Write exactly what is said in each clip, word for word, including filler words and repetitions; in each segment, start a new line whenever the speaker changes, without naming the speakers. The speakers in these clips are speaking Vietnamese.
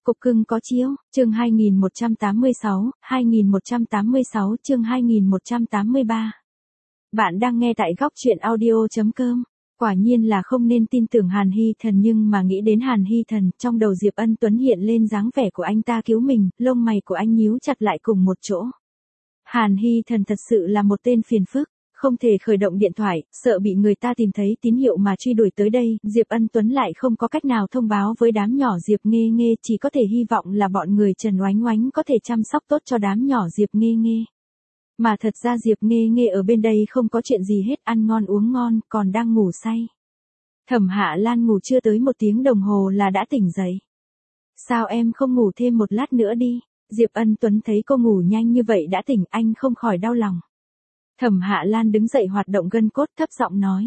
Cục cưng có chiếu, chương hai nghìn một trăm tám mươi sáu, hai nghìn một trăm tám mươi sáu chương hai nghìn một trăm tám mươi ba. Bạn đang nghe tại góc truyện audio.com. Quả nhiên là không nên tin tưởng Hàn Hy Thần, nhưng mà nghĩ đến Hàn Hy Thần, trong đầu Diệp Ân Tuấn hiện lên dáng vẻ của anh ta cứu mình, lông mày của anh nhíu chặt lại cùng một chỗ. Hàn Hy Thần thật sự là một tên phiền phức, không thể khởi động điện thoại, sợ bị người ta tìm thấy tín hiệu mà truy đuổi tới đây, Diệp Ân Tuấn lại không có cách nào thông báo với đám nhỏ Diệp Nghê Nghê, chỉ có thể hy vọng là bọn người Trần Oánh Oánh có thể chăm sóc tốt cho đám nhỏ Diệp Nghê Nghê. Mà thật ra Diệp Nghê Nghê ở bên đây không có chuyện gì hết, ăn ngon uống ngon, còn đang ngủ say. Thẩm Hạ Lan ngủ chưa tới một tiếng đồng hồ là đã tỉnh dậy. Sao em không ngủ thêm một lát nữa đi? Diệp Ân Tuấn thấy cô ngủ nhanh như vậy đã tỉnh, anh không khỏi đau lòng. Thẩm Hạ Lan đứng dậy hoạt động gân cốt, thấp giọng nói.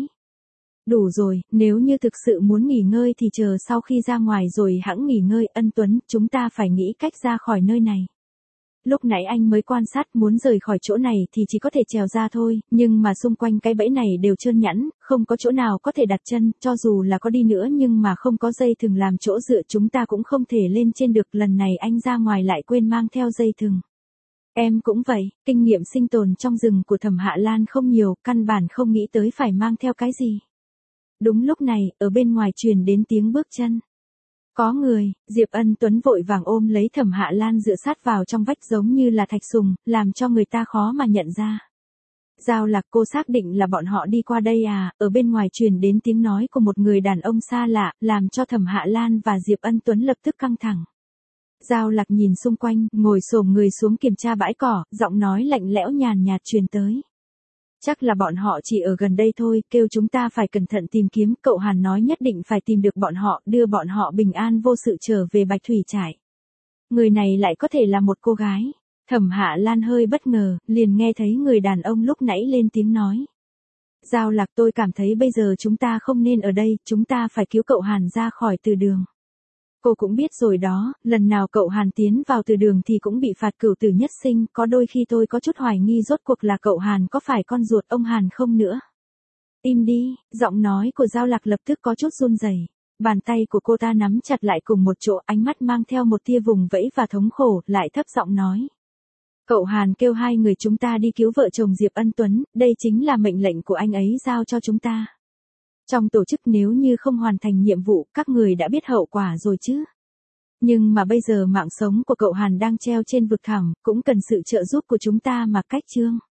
Đủ rồi, nếu như thực sự muốn nghỉ ngơi thì chờ sau khi ra ngoài rồi hẵng nghỉ ngơi. Ân Tuấn, chúng ta phải nghĩ cách ra khỏi nơi này. Lúc nãy anh mới quan sát, muốn rời khỏi chỗ này thì chỉ có thể trèo ra thôi, nhưng mà xung quanh cái bẫy này đều trơn nhẵn, không có chỗ nào có thể đặt chân, cho dù là có đi nữa nhưng mà không có dây thừng làm chỗ dựa chúng ta cũng không thể lên trên được. Lần này anh ra ngoài lại quên mang theo dây thừng. Em cũng vậy, kinh nghiệm sinh tồn trong rừng của Thẩm Hạ Lan không nhiều, căn bản không nghĩ tới phải mang theo cái gì. Đúng lúc này, ở bên ngoài truyền đến tiếng bước chân. Có người, Diệp Ân Tuấn vội vàng ôm lấy Thẩm Hạ Lan dựa sát vào trong vách giống như là thạch sùng, làm cho người ta khó mà nhận ra. Giao Lạc, cô xác định là bọn họ đi qua đây à? Ở bên ngoài truyền đến tiếng nói của một người đàn ông xa lạ, làm cho Thẩm Hạ Lan và Diệp Ân Tuấn lập tức căng thẳng. Giao Lạc nhìn xung quanh, ngồi xổm người xuống kiểm tra bãi cỏ, giọng nói lạnh lẽo nhàn nhạt truyền tới. Chắc là bọn họ chỉ ở gần đây thôi, kêu chúng ta phải cẩn thận tìm kiếm, cậu Hàn nói nhất định phải tìm được bọn họ, đưa bọn họ bình an vô sự trở về Bạch Thủy Trại. Người này lại có thể là một cô gái. Thẩm Hạ Lan hơi bất ngờ, liền nghe thấy người đàn ông lúc nãy lên tiếng nói. Giao Lạc, tôi cảm thấy bây giờ chúng ta không nên ở đây, chúng ta phải cứu cậu Hàn ra khỏi từ đường. Cô cũng biết rồi đó, lần nào cậu Hàn tiến vào từ đường thì cũng bị phạt cửu tử nhất sinh, có đôi khi tôi có chút hoài nghi rốt cuộc là cậu Hàn có phải con ruột ông Hàn không nữa. Im đi, giọng nói của Giao Lạc lập tức có chút run rẩy. Bàn tay của cô ta nắm chặt lại cùng một chỗ, ánh mắt mang theo một tia vùng vẫy và thống khổ, lại thấp giọng nói. Cậu Hàn kêu hai người chúng ta đi cứu vợ chồng Diệp Ân Tuấn, đây chính là mệnh lệnh của anh ấy giao cho chúng ta. Trong tổ chức nếu như không hoàn thành nhiệm vụ, các người đã biết hậu quả rồi chứ. Nhưng mà bây giờ mạng sống của cậu Hàn đang treo trên vực thẳm, cũng cần sự trợ giúp của chúng ta mà cách chương.